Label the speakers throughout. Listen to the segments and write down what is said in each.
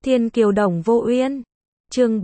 Speaker 1: Thiên Kiều Đồng Vô Uyên. Chương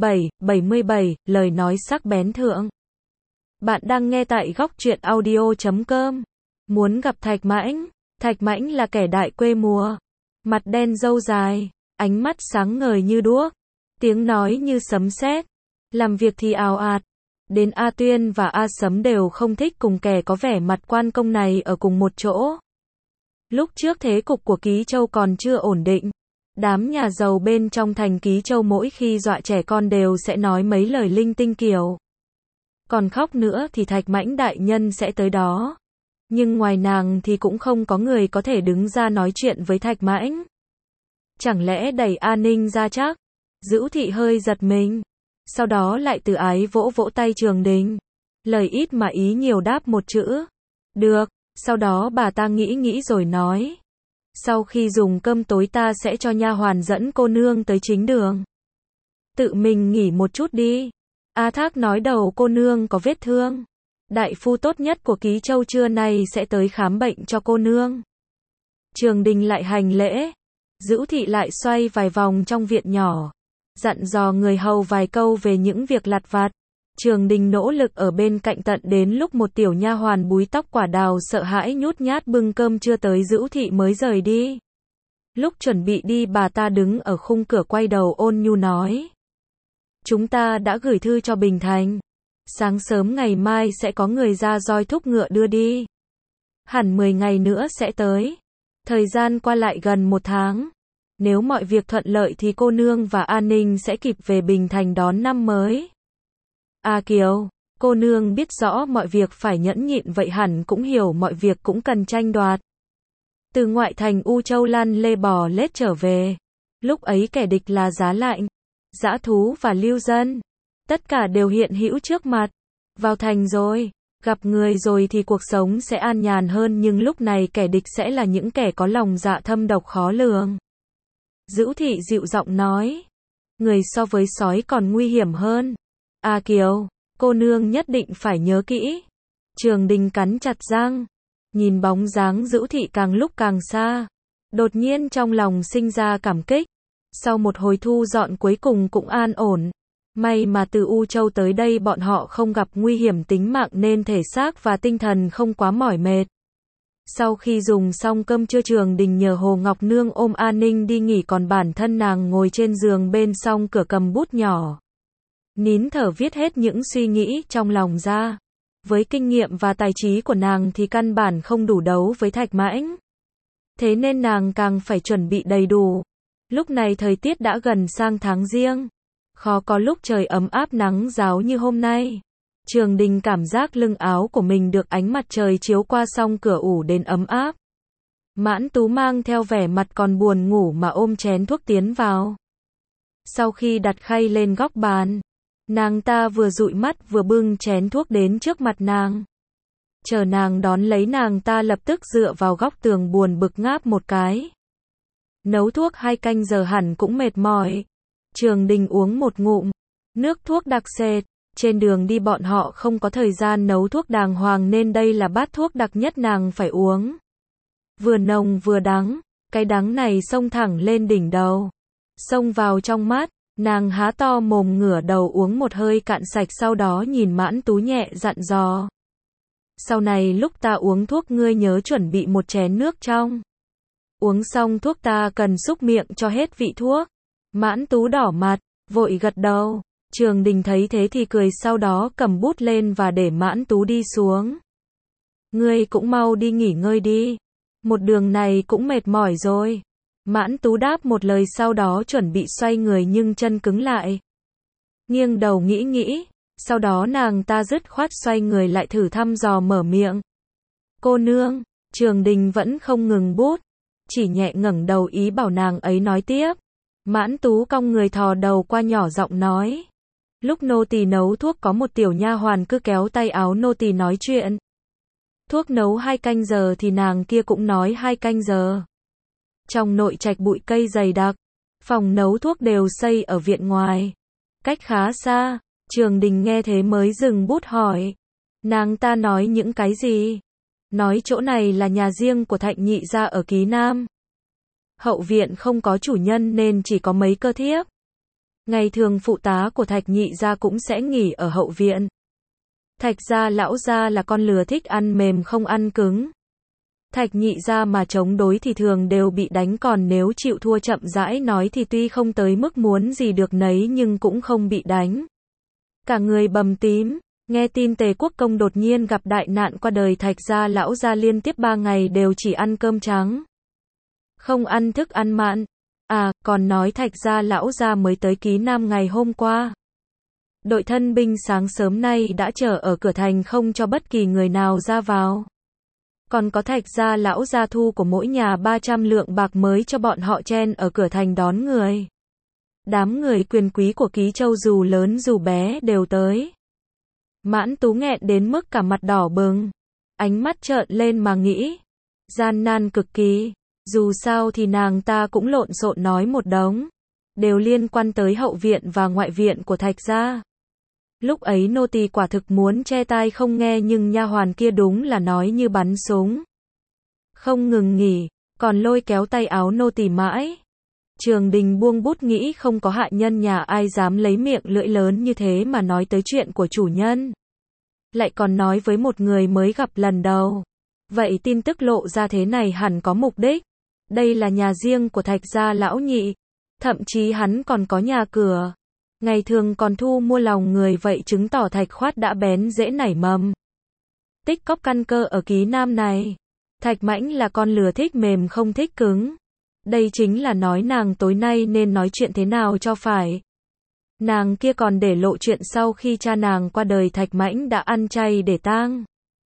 Speaker 1: 77, lời nói sắc bén thượng. Bạn đang nghe tại góc truyện audio.com. Muốn gặp Thạch Mãnh. Thạch Mãnh là kẻ đại quê mùa. Mặt đen râu dài, ánh mắt sáng ngời như đuốc, tiếng nói như sấm sét, làm việc thì ào ạt. Đến A Tuyên và A Sấm đều không thích cùng kẻ có vẻ mặt quan công này ở cùng một chỗ. Lúc trước thế cục của Ký Châu còn chưa ổn định. Đám nhà giàu bên trong thành Ký Châu mỗi khi dọa trẻ con đều sẽ nói mấy lời linh tinh kiểu. Còn khóc nữa thì Thạch Mãnh đại nhân sẽ tới đó. Nhưng ngoài nàng thì cũng không có người có thể đứng ra nói chuyện với Thạch Mãnh. Chẳng lẽ đẩy An Ninh ra chắc? Dữu Thị hơi giật mình. Sau đó lại từ ái vỗ vỗ tay Trường Đình. Lời ít mà ý nhiều đáp một chữ. Được. Sau đó bà ta nghĩ rồi nói. Sau khi dùng cơm tối ta sẽ cho nha hoàn dẫn cô nương tới chính đường. Tự mình nghỉ một chút đi. A Thác nói đầu cô nương có vết thương. Đại phu tốt nhất của Ký Châu trưa nay sẽ tới khám bệnh cho cô nương. Trường Đình lại hành lễ. Dữu Thị lại xoay vài vòng trong viện nhỏ. Dặn dò người hầu vài câu về những việc lặt vặt. Trường Đình nỗ lực ở bên cạnh tận đến lúc một tiểu nha hoàn búi tóc quả đào sợ hãi nhút nhát bưng cơm trưa tới Dữu Thị mới rời đi. Lúc chuẩn bị đi bà ta đứng ở khung cửa quay đầu ôn nhu nói. Chúng ta đã gửi thư cho Bình Thành. Sáng sớm ngày mai sẽ có người ra roi thúc ngựa đưa đi. Hẳn 10 ngày nữa sẽ tới. Thời gian qua lại gần 1 tháng. Nếu mọi việc thuận lợi thì cô nương và An Ninh sẽ kịp về Bình Thành đón năm mới. A Kiều, cô nương biết rõ mọi việc phải nhẫn nhịn vậy hẳn cũng hiểu mọi việc cũng cần tranh đoạt. Từ ngoại thành U Châu lăn lê bò lết trở về. Lúc ấy kẻ địch là Giá Lạnh, dã thú và lưu dân. Tất cả đều hiện hữu trước mặt. Vào thành rồi, gặp người rồi thì cuộc sống sẽ an nhàn hơn nhưng lúc này kẻ địch sẽ là những kẻ có lòng dạ thâm độc khó lường. Dữu Thị dịu giọng nói. Người so với sói còn nguy hiểm hơn. A Kiều, cô nương nhất định phải nhớ kỹ. Trường Đình cắn chặt răng. Nhìn bóng dáng Dữu Thị càng lúc càng xa. Đột nhiên trong lòng sinh ra cảm kích. Sau một hồi thu dọn cuối cùng cũng an ổn. May mà từ U Châu tới đây bọn họ không gặp nguy hiểm tính mạng nên thể xác và tinh thần không quá mỏi mệt. Sau khi dùng xong cơm trưa Trường Đình nhờ Hồ Ngọc Nương ôm An Ninh đi nghỉ còn bản thân nàng ngồi trên giường bên song cửa cầm bút nhỏ. Nín thở viết hết những suy nghĩ trong lòng ra. Với kinh nghiệm và tài trí của nàng thì căn bản không đủ đấu với Thạch Mãnh. Thế nên nàng càng phải chuẩn bị đầy đủ. Lúc này thời tiết đã gần sang tháng Giêng. Khó có lúc trời ấm áp nắng ráo như hôm nay. Trường Đình cảm giác lưng áo của mình được ánh mặt trời chiếu qua song cửa ủ đến ấm áp. Mãn Tú mang theo vẻ mặt còn buồn ngủ mà ôm chén thuốc tiến vào. Sau khi đặt khay lên góc bàn, nàng ta vừa dụi mắt vừa bưng chén thuốc đến trước mặt nàng. Chờ nàng đón lấy nàng ta lập tức dựa vào góc tường buồn bực ngáp một cái. Nấu thuốc 2 canh giờ hẳn cũng mệt mỏi. Trường Đình uống một ngụm. Nước thuốc đặc sệt. Trên đường đi bọn họ không có thời gian nấu thuốc đàng hoàng nên đây là bát thuốc đặc nhất nàng phải uống. Vừa nồng vừa đắng. Cái đắng này xông thẳng lên đỉnh đầu. Xông vào trong mắt. Nàng há to mồm ngửa đầu uống một hơi cạn sạch sau đó nhìn Mãn Tú nhẹ dặn dò. Sau này lúc ta uống thuốc ngươi nhớ chuẩn bị một chén nước trong. Uống xong thuốc ta cần xúc miệng cho hết vị thuốc. Mãn Tú đỏ mặt, vội gật đầu. Trường Đình thấy thế thì cười sau đó cầm bút lên và để Mãn Tú đi xuống. Ngươi cũng mau đi nghỉ ngơi đi. Một đường này cũng mệt mỏi rồi. Mãn Tú đáp một lời sau đó chuẩn bị xoay người nhưng chân cứng lại. Nghiêng đầu nghĩ, sau đó nàng ta dứt khoát xoay người lại thử thăm dò mở miệng. Cô nương, Trường Đình vẫn không ngừng bút, chỉ nhẹ ngẩng đầu ý bảo nàng ấy nói tiếp. Mãn Tú cong người thò đầu qua nhỏ giọng nói. Lúc nô tỳ nấu thuốc có một tiểu nha hoàn cứ kéo tay áo nô tỳ nói chuyện. Thuốc nấu 2 canh giờ thì nàng kia cũng nói 2 canh giờ. Trong nội trạch bụi cây dày đặc, phòng nấu thuốc đều xây ở viện ngoài. Cách khá xa, Trường Đình nghe thế mới dừng bút hỏi. Nàng ta nói những cái gì? Nói chỗ này là nhà riêng của Thạnh nhị gia ở Ký Nam. Hậu viện không có chủ nhân nên chỉ có mấy cơ thiếp. Ngày thường phụ tá của Thạch nhị gia cũng sẽ nghỉ ở hậu viện. Thạch gia lão gia là con lừa thích ăn mềm không ăn cứng. Thạch nhị gia mà chống đối thì thường đều bị đánh, còn nếu chịu thua chậm rãi nói thì tuy không tới mức muốn gì được nấy nhưng cũng không bị đánh. Cả người bầm tím, nghe tin Tề Quốc Công đột nhiên gặp đại nạn qua đời, Thạch gia lão gia liên tiếp 3 ngày đều chỉ ăn cơm trắng. Không ăn thức ăn mặn. À, còn nói Thạch gia lão gia mới tới Ký Nam ngày hôm qua. Đội thân binh sáng sớm nay đã chờ ở cửa thành không cho bất kỳ người nào ra vào. Còn có Thạch gia lão gia thu của mỗi nhà 300 lượng bạc mới cho bọn họ chen ở cửa thành đón người. Đám người quyền quý của Ký Châu dù lớn dù bé đều tới. Mãn Tú nghẹn đến mức cả mặt đỏ bừng. Ánh mắt trợn lên mà nghĩ. Gian nan cực kỳ. Dù sao thì nàng ta cũng lộn xộn nói một đống. Đều liên quan tới hậu viện và ngoại viện của Thạch gia. Lúc ấy nô tỳ quả thực muốn che tai không nghe, nhưng nha hoàn kia đúng là nói như bắn súng. Không ngừng nghỉ, còn lôi kéo tay áo nô tỳ mãi. Trường Đình buông bút nghĩ không có hạ nhân nhà ai dám lấy miệng lưỡi lớn như thế mà nói tới chuyện của chủ nhân. Lại còn nói với một người mới gặp lần đầu. Vậy tin tức lộ ra thế này hẳn có mục đích. Đây là nhà riêng của Thạch gia lão nhị. Thậm chí hắn còn có nhà cửa. Ngày thường còn thu mua lòng người, vậy chứng tỏ Thạch Khoát đã bén dễ nảy mầm. Tích cóp căn cơ ở Ký Nam này. Thạch Mãnh là con lừa thích mềm không thích cứng. Đây chính là nói nàng tối nay nên nói chuyện thế nào cho phải. Nàng kia còn để lộ chuyện sau khi cha nàng qua đời Thạch Mãnh đã ăn chay để tang.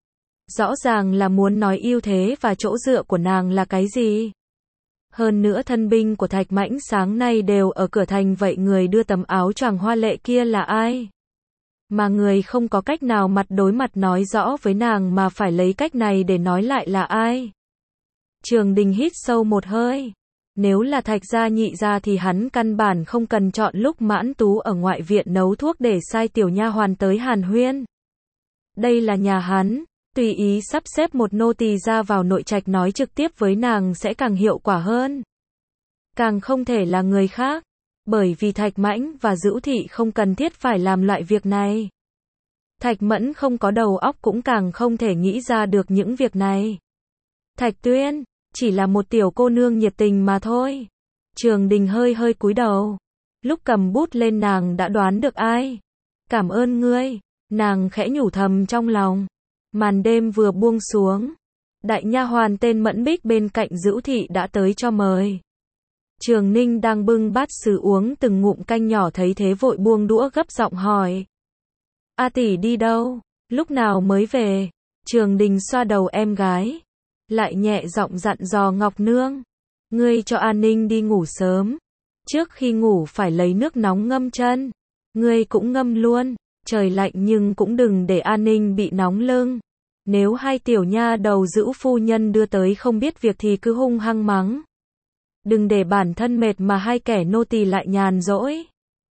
Speaker 1: Rõ ràng là muốn nói ưu thế và chỗ dựa của nàng là cái gì. Hơn nữa thân binh của Thạch Mãnh sáng nay đều ở cửa thành, vậy người đưa tấm áo choàng hoa lệ kia là ai? Mà người không có cách nào mặt đối mặt nói rõ với nàng mà phải lấy cách này để nói lại là ai? Trường Đình hít sâu một hơi. Nếu là Thạch gia nhị gia thì hắn căn bản không cần chọn lúc Mãn Tú ở ngoại viện nấu thuốc để sai tiểu nha hoàn tới hàn huyên. Đây là nhà hắn. Tùy ý sắp xếp một nô tỳ ra vào nội trạch nói trực tiếp với nàng sẽ càng hiệu quả hơn. Càng không thể là người khác. Bởi vì Thạch Mãnh và Dữu Thị không cần thiết phải làm loại việc này. Thạch Mẫn không có đầu óc cũng càng không thể nghĩ ra được những việc này. Thạch Tuyên, chỉ là một tiểu cô nương nhiệt tình mà thôi. Trường Đình hơi hơi cúi đầu. Lúc cầm bút lên nàng đã đoán được ai. Cảm ơn ngươi, nàng khẽ nhủ thầm trong lòng. Màn đêm vừa buông xuống, đại nha hoàn tên Mẫn Bích bên cạnh Dữu Thị đã tới cho mời. Trường Ninh đang bưng bát sứ uống từng ngụm canh nhỏ thấy thế vội buông đũa gấp giọng hỏi. A tỷ đi đâu? Lúc nào mới về? Trường Đình xoa đầu em gái, lại nhẹ giọng dặn dò Ngọc Nương. Ngươi cho An Ninh đi ngủ sớm. Trước khi ngủ phải lấy nước nóng ngâm chân. Ngươi cũng ngâm luôn. Trời lạnh nhưng cũng đừng để An Ninh bị nóng lưng. Nếu hai tiểu nha đầu Dữu phu nhân đưa tới không biết việc thì cứ hung hăng mắng. Đừng để bản thân mệt mà hai kẻ nô tỳ lại nhàn rỗi.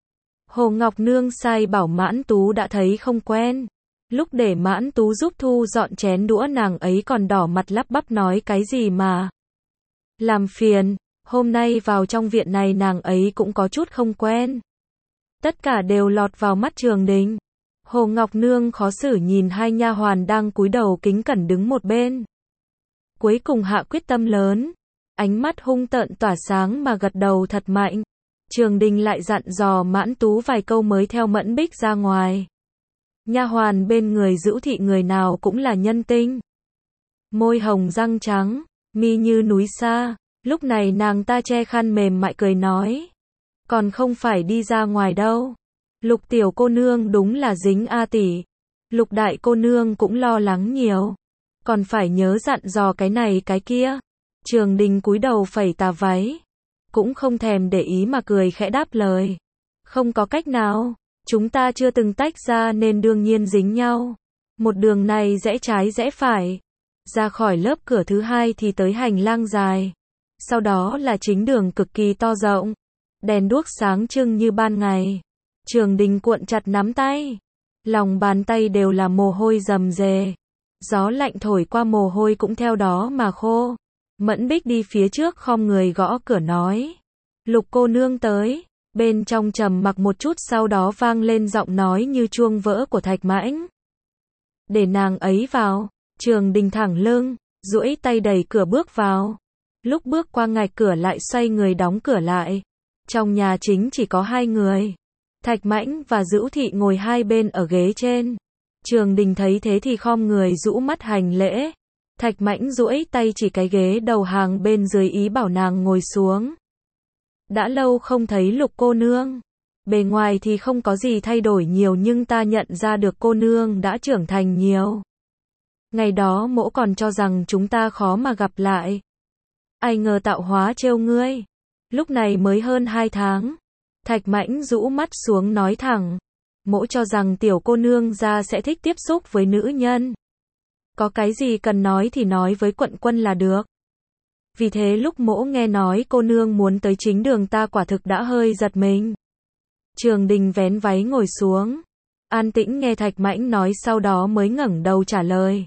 Speaker 1: Hồ Ngọc Nương sai bảo Mãn Tú đã thấy không quen. Lúc để Mãn Tú giúp thu dọn chén đũa nàng ấy còn đỏ mặt lắp bắp nói cái gì mà làm phiền. Hôm nay vào trong viện này nàng ấy cũng có chút không quen. Tất cả đều lọt vào mắt Trường Đình. Hồ Ngọc Nương khó xử nhìn hai nha hoàn đang cúi đầu kính cẩn đứng một bên. Cuối cùng hạ quyết tâm lớn. Ánh mắt hung tợn tỏa sáng mà gật đầu thật mạnh. Trường Đình lại dặn dò Mãn Tú vài câu mới theo Mẫn Bích ra ngoài. Nha hoàn bên người Dữu Thị người nào cũng là nhân tinh. Môi hồng răng trắng, mi như núi xa. Lúc này nàng ta che khăn mềm mại cười nói. Còn không phải đi ra ngoài đâu. Lục tiểu cô nương đúng là dính A tỷ. Lục đại cô nương cũng lo lắng nhiều. Còn phải nhớ dặn dò cái này cái kia. Trường Đình cúi đầu phẩy tà váy. Cũng không thèm để ý mà cười khẽ đáp lời. Không có cách nào. Chúng ta chưa từng tách ra nên đương nhiên dính nhau. Một đường này rẽ trái rẽ phải. Ra khỏi lớp cửa thứ hai thì tới hành lang dài. Sau đó là chính đường cực kỳ to rộng. Đèn đuốc sáng trưng như ban ngày. Trường Đình cuộn chặt nắm tay. Lòng bàn tay đều là mồ hôi rầm rề. Gió lạnh thổi qua mồ hôi cũng theo đó mà khô. Mẫn Bích đi phía trước khom người gõ cửa nói. Lục cô nương tới. Bên trong trầm mặc một chút sau đó vang lên giọng nói như chuông vỡ của Thạch Mãnh. Để nàng ấy vào. Trường Đình thẳng lưng, duỗi tay đẩy cửa bước vào. Lúc bước qua ngạch cửa lại xoay người đóng cửa lại. Trong nhà chính chỉ có hai người. Thạch Mãnh và Dữu Thị ngồi hai bên ở ghế trên. Trường Đình thấy thế thì khom người rũ mắt hành lễ. Thạch Mãnh duỗi tay chỉ cái ghế đầu hàng bên dưới ý bảo nàng ngồi xuống. Đã lâu không thấy Lục cô nương. Bề ngoài thì không có gì thay đổi nhiều nhưng ta nhận ra được cô nương đã trưởng thành nhiều. Ngày đó mỗ còn cho rằng chúng ta khó mà gặp lại. Ai ngờ tạo hóa trêu ngươi. Lúc này mới hơn 2 tháng. Thạch Mãnh rũ mắt xuống nói thẳng. Mỗ cho rằng tiểu cô nương gia sẽ thích tiếp xúc với nữ nhân. Có cái gì cần nói thì nói với quận quân là được. Vì thế lúc mỗ nghe nói cô nương muốn tới chính đường ta quả thực đã hơi giật mình. Trường Đình vén váy ngồi xuống. An tĩnh nghe Thạch Mãnh nói sau đó mới ngẩng đầu trả lời.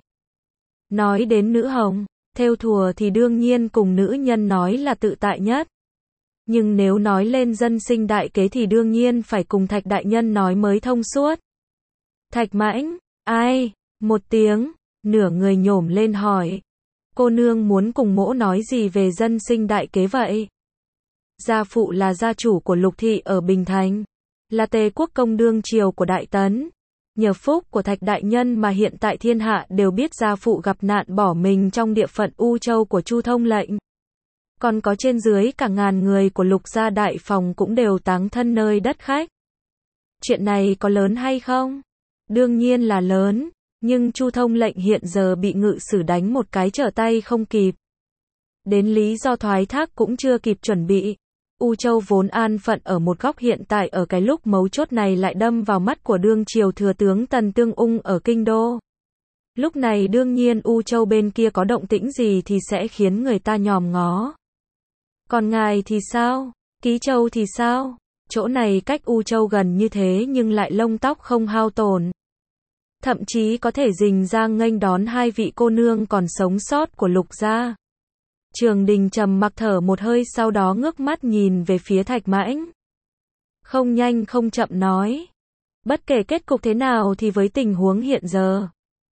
Speaker 1: Nói đến nữ hồng, thêu thùa thì đương nhiên cùng nữ nhân nói là tự tại nhất. Nhưng nếu nói lên dân sinh đại kế thì đương nhiên phải cùng Thạch đại nhân nói mới thông suốt. Thạch Mãnh, ai? Một tiếng, nửa người nhổm lên hỏi. Cô nương muốn cùng mỗ nói gì về dân sinh đại kế vậy? Gia phụ là gia chủ của Lục thị ở Bình Thành, là Tề quốc công đương triều của Đại Tấn. Nhờ phúc của Thạch đại nhân mà hiện tại thiên hạ đều biết gia phụ gặp nạn bỏ mình trong địa phận U Châu của Chu Thông lệnh. Còn có trên dưới cả ngàn người của Lục gia đại phòng cũng đều táng thân nơi đất khách. Chuyện này có lớn hay không? Đương nhiên là lớn, nhưng Chu Thông lệnh hiện giờ bị ngự sử đánh một cái trở tay không kịp. Đến lý do thoái thác cũng chưa kịp chuẩn bị. U Châu vốn an phận ở một góc hiện tại ở cái lúc mấu chốt này lại đâm vào mắt của đương triều thừa tướng Tần Tương Ung ở kinh đô. Lúc này đương nhiên U Châu bên kia có động tĩnh gì thì sẽ khiến người ta nhòm ngó. Còn ngài thì sao? Ký Châu thì sao? Chỗ này cách U Châu gần như thế nhưng lại lông tóc không hao tổn. Thậm chí có thể rình rang nghênh đón hai vị cô nương còn sống sót của Lục gia. Trường Đình trầm mặc thở một hơi sau đó ngước mắt nhìn về phía Thạch Mãnh. Không nhanh không chậm nói. Bất kể kết cục thế nào thì với tình huống hiện giờ,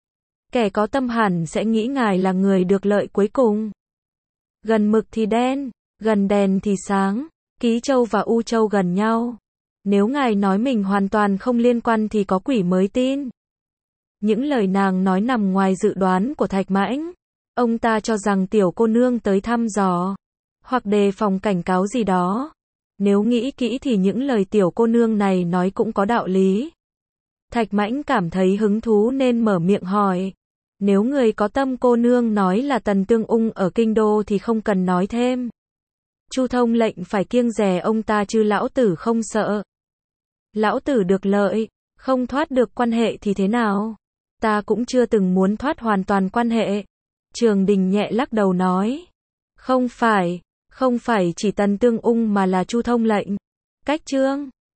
Speaker 1: kẻ có tâm hẳn sẽ nghĩ ngài là người được lợi cuối cùng. Gần mực thì đen, gần đèn thì sáng, Ký Châu và U Châu gần nhau. Nếu ngài nói mình hoàn toàn không liên quan thì có quỷ mới tin. Những lời nàng nói nằm ngoài dự đoán của Thạch Mãnh. Ông ta cho rằng tiểu cô nương tới thăm dò, hoặc đề phòng cảnh cáo gì đó. Nếu nghĩ kỹ thì những lời tiểu cô nương này nói cũng có đạo lý. Thạch Mãnh cảm thấy hứng thú nên mở miệng hỏi. Nếu người có tâm cô nương nói là Tần Tương Ung ở kinh đô thì không cần nói thêm. Chu Thông lệnh phải kiêng dè ông ta chứ lão tử không sợ. Lão tử được lợi, không thoát được quan hệ thì thế nào? Ta cũng chưa từng muốn thoát hoàn toàn quan hệ. Trường Đình nhẹ lắc đầu nói. Không phải chỉ Tần Tương Ung mà là Chu Thông lệnh. Cách chương